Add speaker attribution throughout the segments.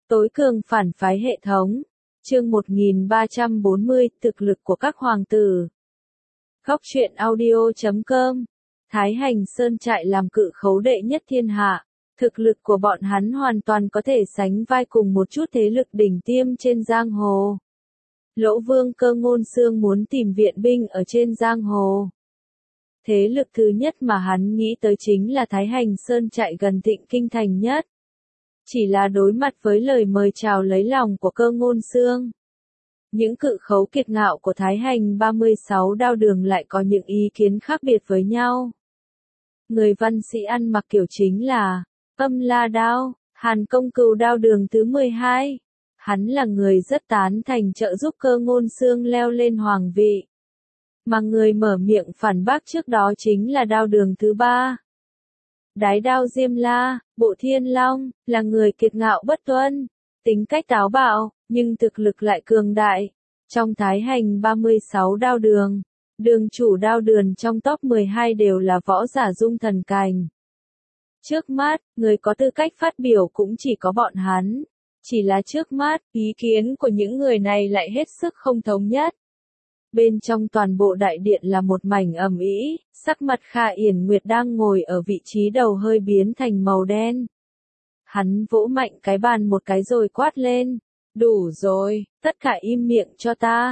Speaker 1: Tối cường phản phái hệ thống. Chương 1340, thực lực của các hoàng tử. Góc truyện audio.com. Thái Hành Sơn trại làm cự khấu đệ nhất thiên hạ. Thực lực của bọn hắn hoàn toàn có thể sánh vai cùng một chút thế lực đỉnh tiêm trên giang hồ. Lỗ Vương Cơ Ngôn Xương muốn tìm viện binh ở trên giang hồ. Thế lực thứ nhất mà hắn nghĩ tới chính là Thái Hành Sơn trại gần Thịnh Kinh thành nhất. Chỉ là đối mặt với lời mời chào lấy lòng của Cơ Ngôn Xương. Những cự khấu kiệt ngạo của Thái Hành 36 đao đường lại có những ý kiến khác biệt với nhau. Người văn sĩ ăn mặc kiểu chính là Âm La Đao, Hàn Công Cừu đao đường thứ 12. Hắn là người rất tán thành trợ giúp Cơ Ngôn Xương leo lên hoàng vị. Mà người mở miệng phản bác trước đó chính là đao đường thứ 3. Đái Đao Diêm La, Bộ Thiên Long, là người kiệt ngạo bất tuân, tính cách táo bạo, nhưng thực lực lại cường đại. Trong Thái Hành 36 đao đường, đường chủ đao đường trong top 12 đều là võ giả dung thần cảnh. Trước mắt, người có tư cách phát biểu cũng chỉ có bọn hắn. Chỉ là trước mắt, ý kiến của những người này lại hết sức không thống nhất. Bên trong toàn bộ đại điện là một mảnh ầm ĩ, sắc mặt Kha Yển Nguyệt đang ngồi ở vị trí đầu hơi biến thành màu đen. Hắn vỗ mạnh cái bàn một cái rồi quát lên. Đủ rồi, tất cả im miệng cho ta.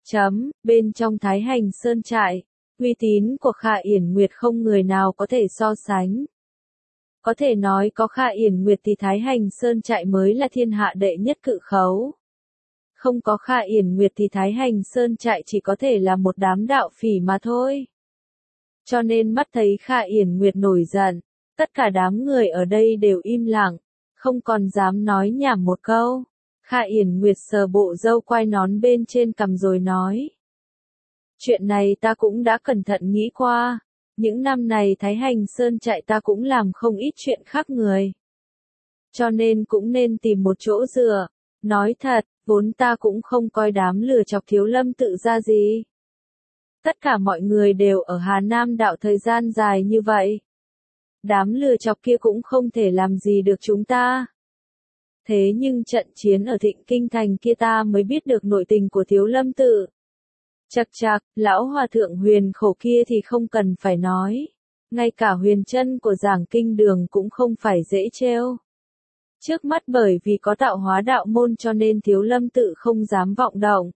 Speaker 1: Bên trong Thái Hành Sơn trại, uy tín của Kha Yển Nguyệt không người nào có thể so sánh. Có thể nói có Kha Yển Nguyệt thì Thái Hành Sơn trại mới là thiên hạ đệ nhất cự khấu. Không có Kha Yển Nguyệt thì Thái Hành Sơn trại chỉ có thể là một đám đạo phỉ mà thôi. Cho nên mắt thấy Kha Yển Nguyệt nổi giận, tất cả đám người ở đây đều im lặng, không còn dám nói nhảm một câu. Kha Yển Nguyệt sờ bộ râu quai nón bên trên cằm rồi nói. Chuyện này ta cũng đã cẩn thận nghĩ qua. Những năm này Thái Hành Sơn trại ta cũng làm không ít chuyện khác người. Cho nên cũng nên tìm một chỗ dựa. Nói thật, vốn ta cũng không coi đám lừa chọc Thiếu Lâm tự ra gì. Tất cả mọi người đều ở Hà Nam đạo thời gian dài như vậy. Đám lừa chọc kia cũng không thể làm gì được chúng ta. Thế nhưng trận chiến ở Thịnh Kinh thành kia ta mới biết được nội tình của Thiếu Lâm tự. Chậc chậc, lão hòa thượng Huyền Khổ kia thì không cần phải nói. Ngay cả huyền chân của Giảng Kinh đường cũng không phải dễ trêu. Trước mắt bởi vì có tạo hóa đạo môn cho nên Thiếu Lâm tự không dám vọng động.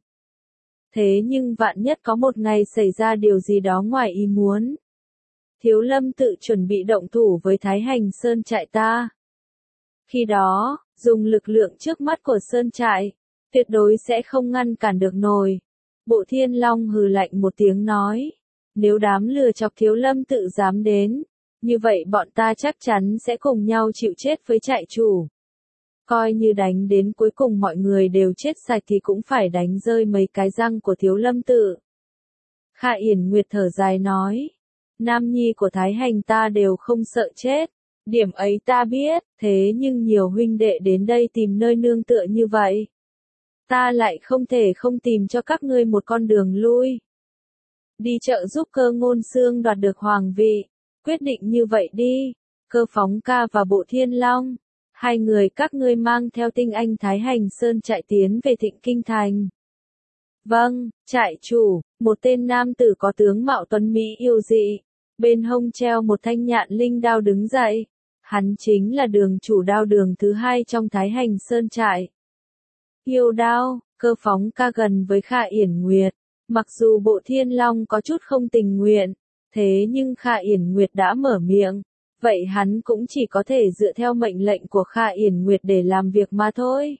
Speaker 1: Thế nhưng vạn nhất có một ngày xảy ra điều gì đó ngoài ý muốn. Thiếu Lâm tự chuẩn bị động thủ với Thái Hành Sơn trại ta. Khi đó, dùng lực lượng trước mắt của Sơn trại, tuyệt đối sẽ không ngăn cản được nổi. Bộ Thiên Long hừ lạnh một tiếng nói. Nếu đám lừa chọc Thiếu Lâm tự dám đến, như vậy bọn ta chắc chắn sẽ cùng nhau chịu chết với trại chủ. Coi như đánh đến cuối cùng mọi người đều chết sạch thì cũng phải đánh rơi mấy cái răng của Thiếu Lâm tự. Kha Yển Nguyệt thở dài nói. Nam nhi của Thái Hành ta đều không sợ chết. Điểm ấy ta biết, thế nhưng nhiều huynh đệ đến đây tìm nơi nương tựa như vậy. Ta lại không thể không tìm cho các ngươi một con đường lui. Đi trợ giúp Cơ Ngôn Xương đoạt được hoàng vị. Quyết định như vậy đi. Cơ Phóng Ca và Bộ Thiên Long. Hai người các ngươi mang theo tinh anh Thái Hành Sơn trại tiến về Thịnh Kinh thành. Vâng, trại chủ, một tên nam tử có tướng mạo tuấn mỹ yêu dị. Bên hông treo một thanh nhạn linh đao đứng dậy. Hắn chính là đường chủ đao đường thứ 2 trong Thái Hành Sơn trại. Yêu đao, Cơ Phóng Ca gần với Kha Yển Nguyệt. Mặc dù Bộ Thiên Long có chút không tình nguyện, thế nhưng Kha Yển Nguyệt đã mở miệng. Vậy hắn cũng chỉ có thể dựa theo mệnh lệnh của Kha Yển Nguyệt để làm việc mà thôi.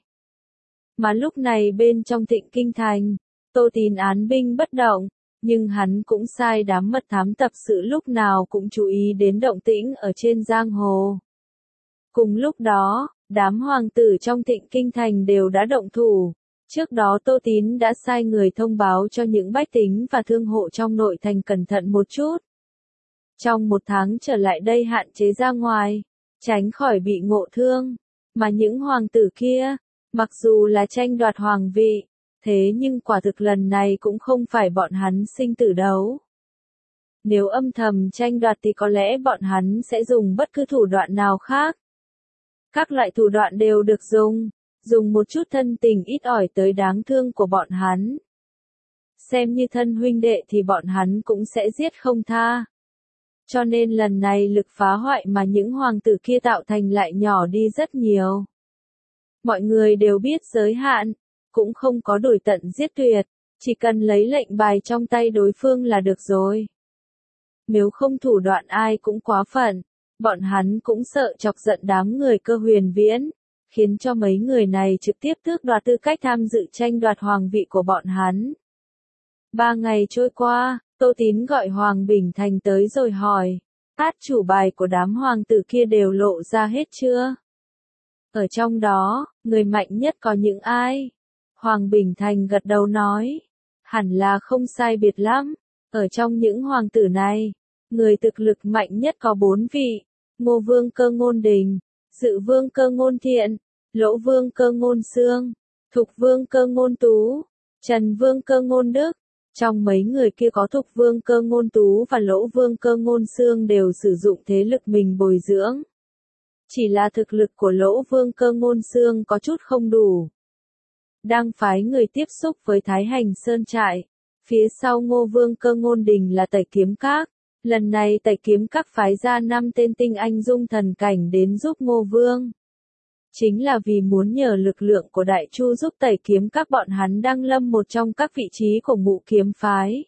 Speaker 1: Mà lúc này bên trong Thịnh Kinh thành, Tô Tín án binh bất động, nhưng hắn cũng sai đám mật thám tập sự lúc nào cũng chú ý đến động tĩnh ở trên giang hồ. Cùng lúc đó, đám hoàng tử trong Thịnh Kinh thành đều đã động thủ. Trước đó Tô Tín đã sai người thông báo cho những bách tính và thương hộ trong nội thành cẩn thận một chút. Trong một tháng trở lại đây hạn chế ra ngoài, tránh khỏi bị ngộ thương. Mà những hoàng tử kia, mặc dù là tranh đoạt hoàng vị, thế nhưng quả thực lần này cũng không phải bọn hắn sinh tử đấu. Nếu âm thầm tranh đoạt thì có lẽ bọn hắn sẽ dùng bất cứ thủ đoạn nào khác. Các loại thủ đoạn đều được dùng, dùng một chút thân tình ít ỏi tới đáng thương của bọn hắn. Xem như thân huynh đệ thì bọn hắn cũng sẽ giết không tha. Cho nên lần này lực phá hoại mà những hoàng tử kia tạo thành lại nhỏ đi rất nhiều. Mọi người đều biết giới hạn, cũng không có đuổi tận giết tuyệt, chỉ cần lấy lệnh bài trong tay đối phương là được rồi. Nếu không thủ đoạn ai cũng quá phận, bọn hắn cũng sợ chọc giận đám người Cơ Huyền Viễn, khiến cho mấy người này trực tiếp tước đoạt tư cách tham dự tranh đoạt hoàng vị của bọn hắn. 3 ngày trôi qua, Tô Tín gọi Hoàng Bình Thành tới rồi hỏi, át chủ bài của đám hoàng tử kia đều lộ ra hết chưa? Ở trong đó, người mạnh nhất có những ai? Hoàng Bình Thành gật đầu nói, hẳn là không sai biệt lắm. Ở trong những hoàng tử này, người thực lực mạnh nhất có 4 vị, Ngô Vương Cơ Ngôn Đình, Dự Vương Cơ Ngôn Thiện, Lỗ Vương Cơ Ngôn Xương, Thục Vương Cơ Ngôn Tú, Trần Vương Cơ Ngôn Đức. Trong mấy người kia có Thục Vương Cơ Ngôn Tú và Lỗ Vương Cơ Ngôn Xương đều sử dụng thế lực mình bồi dưỡng. Chỉ là thực lực của Lỗ Vương Cơ Ngôn Xương có chút không đủ. Đang phái người tiếp xúc với Thái Hành Sơn Trại. Phía sau Ngô Vương Cơ Ngôn Đình là Tẩy Kiếm Các. Lần này Tẩy Kiếm Các phái ra 5 tên tinh anh dung thần cảnh đến giúp Ngô Vương. Chính là vì muốn nhờ lực lượng của Đại Chu giúp Tẩy Kiếm Các bọn hắn đăng lâm một trong các vị trí của Ngũ Kiếm Phái.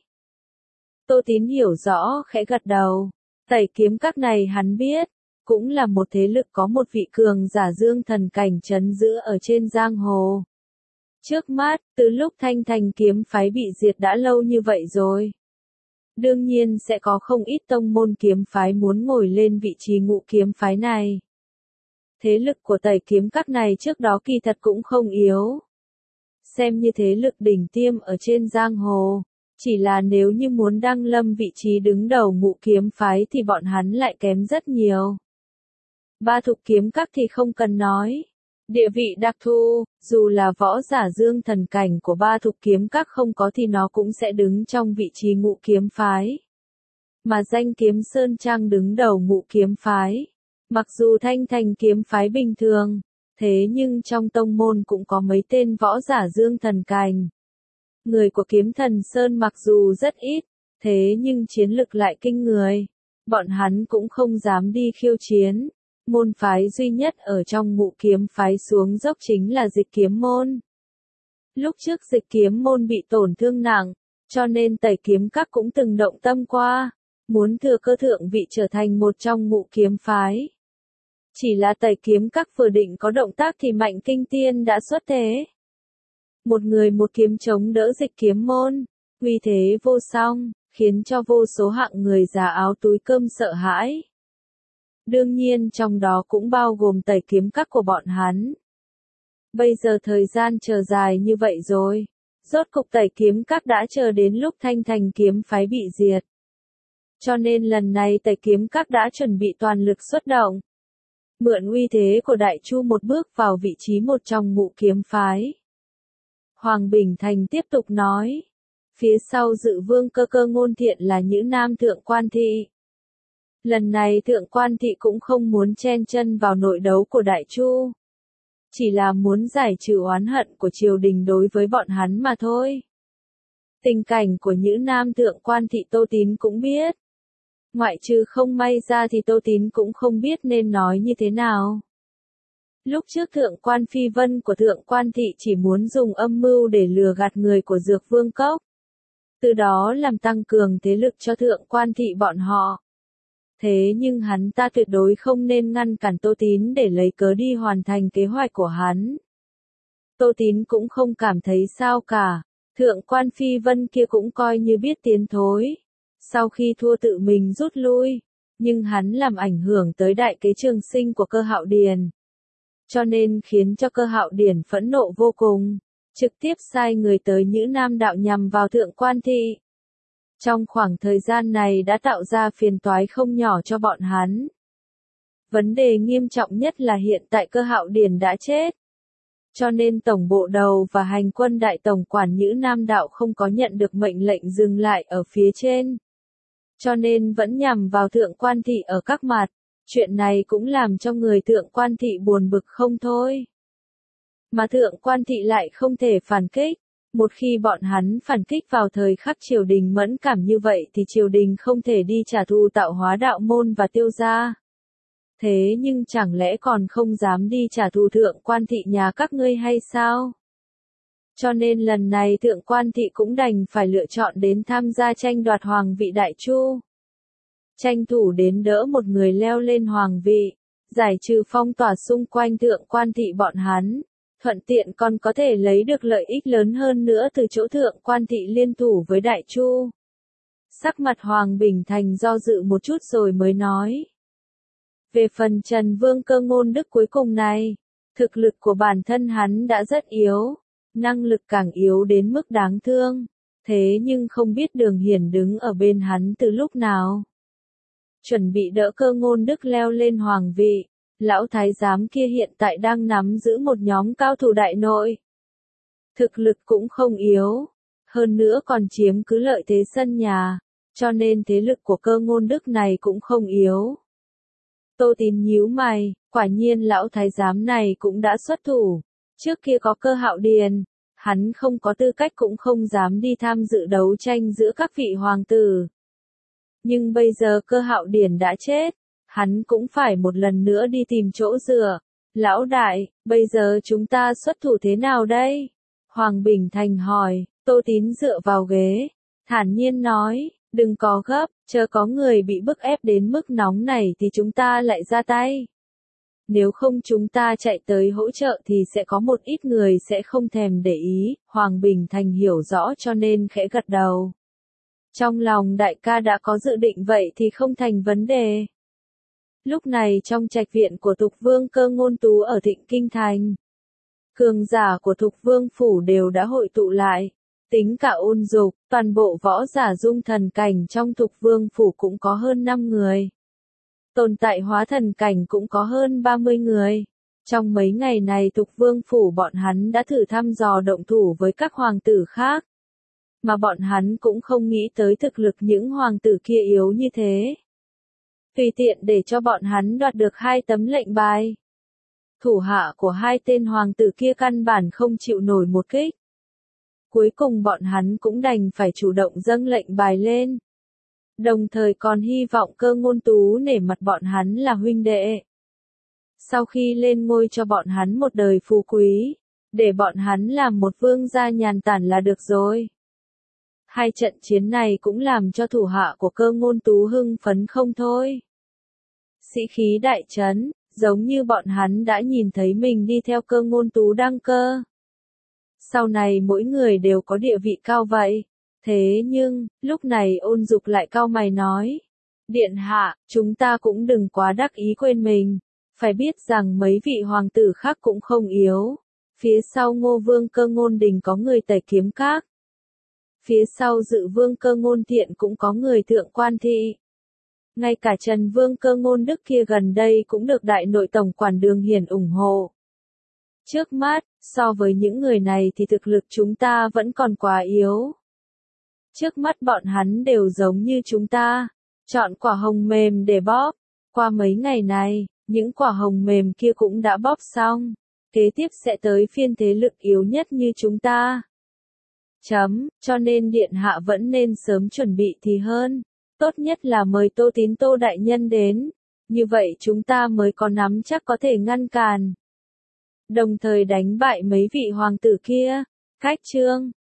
Speaker 1: Tô Tín hiểu rõ khẽ gật đầu. Tẩy Kiếm Các này hắn biết, cũng là một thế lực có một vị cường giả dương thần cảnh trấn giữ ở trên giang hồ. Trước mắt, từ lúc Thanh Thành Kiếm Phái bị diệt đã lâu như vậy rồi. Đương nhiên sẽ có không ít tông môn kiếm phái muốn ngồi lên vị trí Ngũ Kiếm Phái này. Thế lực của Tẩy Kiếm Các này trước đó kỳ thật cũng không yếu. Xem như thế lực đỉnh tiêm ở trên giang hồ, chỉ là nếu như muốn đăng lâm vị trí đứng đầu Ngũ Kiếm Phái thì bọn hắn lại kém rất nhiều. Ba Thục Kiếm Các thì không cần nói. Địa vị đặc thù, dù là võ giả dương thần cảnh của Ba Thục Kiếm Các không có thì nó cũng sẽ đứng trong vị trí Ngũ Kiếm Phái. Mà danh Kiếm Sơn Trang đứng đầu Ngũ Kiếm Phái. Mặc dù Thanh Thành Kiếm Phái bình thường, thế nhưng trong tông môn cũng có mấy tên võ giả dương thần cảnh. Người của Kiếm Thần Sơn mặc dù rất ít, thế nhưng chiến lực lại kinh người. Bọn hắn cũng không dám đi khiêu chiến. Môn phái duy nhất ở trong Ngũ Kiếm Phái xuống dốc chính là Dịch Kiếm Môn. Lúc trước Dịch Kiếm Môn bị tổn thương nặng, cho nên Tẩy Kiếm Các cũng từng động tâm qua, muốn thừa cơ thượng vị trở thành một trong Ngũ Kiếm Phái. Chỉ là Tẩy Kiếm Các vừa định có động tác thì Mạnh Kinh Tiên đã xuất thế. Một người một kiếm chống đỡ Dịch Kiếm Môn, uy thế vô song, khiến cho vô số hạng người già áo túi cơm sợ hãi. Đương nhiên trong đó cũng bao gồm Tẩy Kiếm Các của bọn hắn. Bây giờ thời gian chờ dài như vậy rồi, rốt cục Tẩy Kiếm Các đã chờ đến lúc Thanh Thành Kiếm Phái bị diệt. Cho nên lần này Tẩy Kiếm Các đã chuẩn bị toàn lực xuất động. Mượn uy thế của Đại Chu một bước vào vị trí một trong Ngũ Kiếm Phái. Hoàng Bình Thành tiếp tục nói. Phía sau Dự Vương Cơ Ngôn Thiện là Nhữ Nam Thượng Quan Thị. Lần này Thượng Quan Thị cũng không muốn chen chân vào nội đấu của Đại Chu. Chỉ là muốn giải trừ oán hận của triều đình đối với bọn hắn mà thôi. Tình cảnh của Nhữ Nam Thượng Quan Thị Tô Tín cũng biết. Ngoại trừ không may ra thì Tô Tín cũng không biết nên nói như thế nào. Lúc trước Thượng Quan Phi Vân của Thượng Quan Thị chỉ muốn dùng âm mưu để lừa gạt người của Dược Vương Cốc. Từ đó làm tăng cường thế lực cho Thượng Quan Thị bọn họ. Thế nhưng hắn ta tuyệt đối không nên ngăn cản Tô Tín để lấy cớ đi hoàn thành kế hoạch của hắn. Tô Tín cũng không cảm thấy sao cả. Thượng Quan Phi Vân kia cũng coi như biết tiến thối. Sau khi thua tự mình rút lui, nhưng hắn làm ảnh hưởng tới đại kế Trường Sinh của Cơ Hạo Điền. Cho nên khiến cho Cơ Hạo Điền phẫn nộ vô cùng, trực tiếp sai người tới Nhữ Nam Đạo nhằm vào Thượng Quan Thị. Trong khoảng thời gian này đã tạo ra phiền toái không nhỏ cho bọn hắn. Vấn đề nghiêm trọng nhất là hiện tại Cơ Hạo Điền đã chết. Cho nên Tổng Bộ Đầu và Hành Quân Đại Tổng quản Nhữ Nam Đạo không có nhận được mệnh lệnh dừng lại ở phía trên. Cho nên vẫn nhằm vào Thượng Quan Thị ở các mặt. Chuyện này cũng làm cho người Thượng Quan Thị buồn bực không thôi. Mà thượng quan thị lại không thể phản kích. Một khi bọn hắn phản kích vào thời khắc triều đình mẫn cảm như vậy thì triều đình không thể đi trả thù Tạo Hóa đạo môn và Tiêu gia. Thế nhưng chẳng lẽ còn không dám đi trả thù thượng quan thị nhà các ngươi hay sao? Cho nên lần này thượng quan thị cũng đành phải lựa chọn đến tham gia tranh đoạt hoàng vị đại chu. Tranh thủ đến đỡ một người leo lên hoàng vị, giải trừ phong tỏa xung quanh thượng quan thị bọn hắn. Thuận tiện còn có thể lấy được lợi ích lớn hơn nữa từ chỗ thượng quan thị liên thủ với đại chu. Sắc mặt Hoàng Bình Thành do dự một chút rồi mới nói. Về phần Trần Vương Cơ Ngôn Đức cuối cùng này, thực lực của bản thân hắn đã rất yếu, năng lực càng yếu đến mức đáng thương, thế nhưng không biết Đường Hiển đứng ở bên hắn từ lúc nào. Chuẩn bị đỡ Cơ Ngôn Đức leo lên hoàng vị, lão thái giám kia hiện tại đang nắm giữ một nhóm cao thủ đại nội. Thực lực cũng không yếu, hơn nữa còn chiếm cứ lợi thế sân nhà, cho nên thế lực của Cơ Ngôn Đức này cũng không yếu. Tô Tín nhíu mày, quả nhiên lão thái giám này cũng đã xuất thủ. Trước kia có Cơ Hạo Điền, hắn không có tư cách cũng không dám đi tham dự đấu tranh giữa các vị hoàng tử. Nhưng bây giờ Cơ Hạo Điền đã chết, hắn cũng phải một lần nữa đi tìm chỗ dựa. Lão đại, bây giờ chúng ta xuất thủ thế nào đây? Hoàng Bình Thành hỏi. Tô Tín dựa vào ghế, thản nhiên nói, đừng có gấp, chờ có người bị bức ép đến mức nóng này thì chúng ta lại ra tay. Nếu không chúng ta chạy tới hỗ trợ thì sẽ có một ít người sẽ không thèm để ý. Hoàng Bình Thành hiểu rõ cho nên khẽ gật đầu. Trong lòng đại ca đã có dự định vậy thì không thành vấn đề. Lúc này trong trạch viện của Thục Vương Cơ Ngôn Tú ở Thịnh Kinh Thành, cường giả của Thục Vương Phủ đều đã hội tụ lại. Tính cả Ôn Dục, toàn bộ võ giả dung thần cảnh trong Thục Vương Phủ cũng có hơn 5 người. Tồn tại hóa thần cảnh cũng có hơn 30 người. Trong mấy ngày này Thục Vương Phủ bọn hắn đã thử thăm dò động thủ với các hoàng tử khác. Mà bọn hắn cũng không nghĩ tới thực lực những hoàng tử kia yếu như thế. Tùy tiện để cho bọn hắn đoạt được 2 tấm lệnh bài. Thủ hạ của 2 tên hoàng tử kia căn bản không chịu nổi một kích. Cuối cùng bọn hắn cũng đành phải chủ động dâng lệnh bài lên. Đồng thời còn hy vọng Cơ Ngôn Tú nể mặt bọn hắn là huynh đệ. Sau khi lên ngôi cho bọn hắn một đời phú quý, để bọn hắn làm một vương gia nhàn tản là được rồi. 2 trận chiến này cũng làm cho thủ hạ của Cơ Ngôn Tú hưng phấn không thôi. Sĩ khí đại trấn, giống như bọn hắn đã nhìn thấy mình đi theo Cơ Ngôn Tú đăng cơ. Sau này mỗi người đều có địa vị cao vậy. Thế nhưng, lúc này Ôn Dục lại cau mày nói. Điện hạ, chúng ta cũng đừng quá đắc ý quên mình. Phải biết rằng mấy vị hoàng tử khác cũng không yếu. Phía sau Ngô Vương Cơ Ngôn Đình có người Tẩy Kiếm Các. Phía sau Dự Vương Cơ Ngôn Thiện cũng có người Thượng Quan Thị. Ngay cả Trần Vương Cơ Ngôn Đức kia gần đây cũng được Đại Nội Tổng quản Đường Hiển ủng hộ. Trước mắt, so với những người này thì thực lực chúng ta vẫn còn quá yếu. Trước mắt bọn hắn đều giống như chúng ta, chọn quả hồng mềm để bóp. Qua mấy ngày này, những quả hồng mềm kia cũng đã bóp xong. Kế tiếp sẽ tới phiên thế lực yếu nhất như chúng ta. Cho nên điện hạ vẫn nên sớm chuẩn bị thì hơn. Tốt nhất là mời Tô Tín Tô đại nhân đến. Như vậy chúng ta mới có nắm chắc có thể ngăn cản. Đồng thời đánh bại mấy vị hoàng tử kia. Khách chương.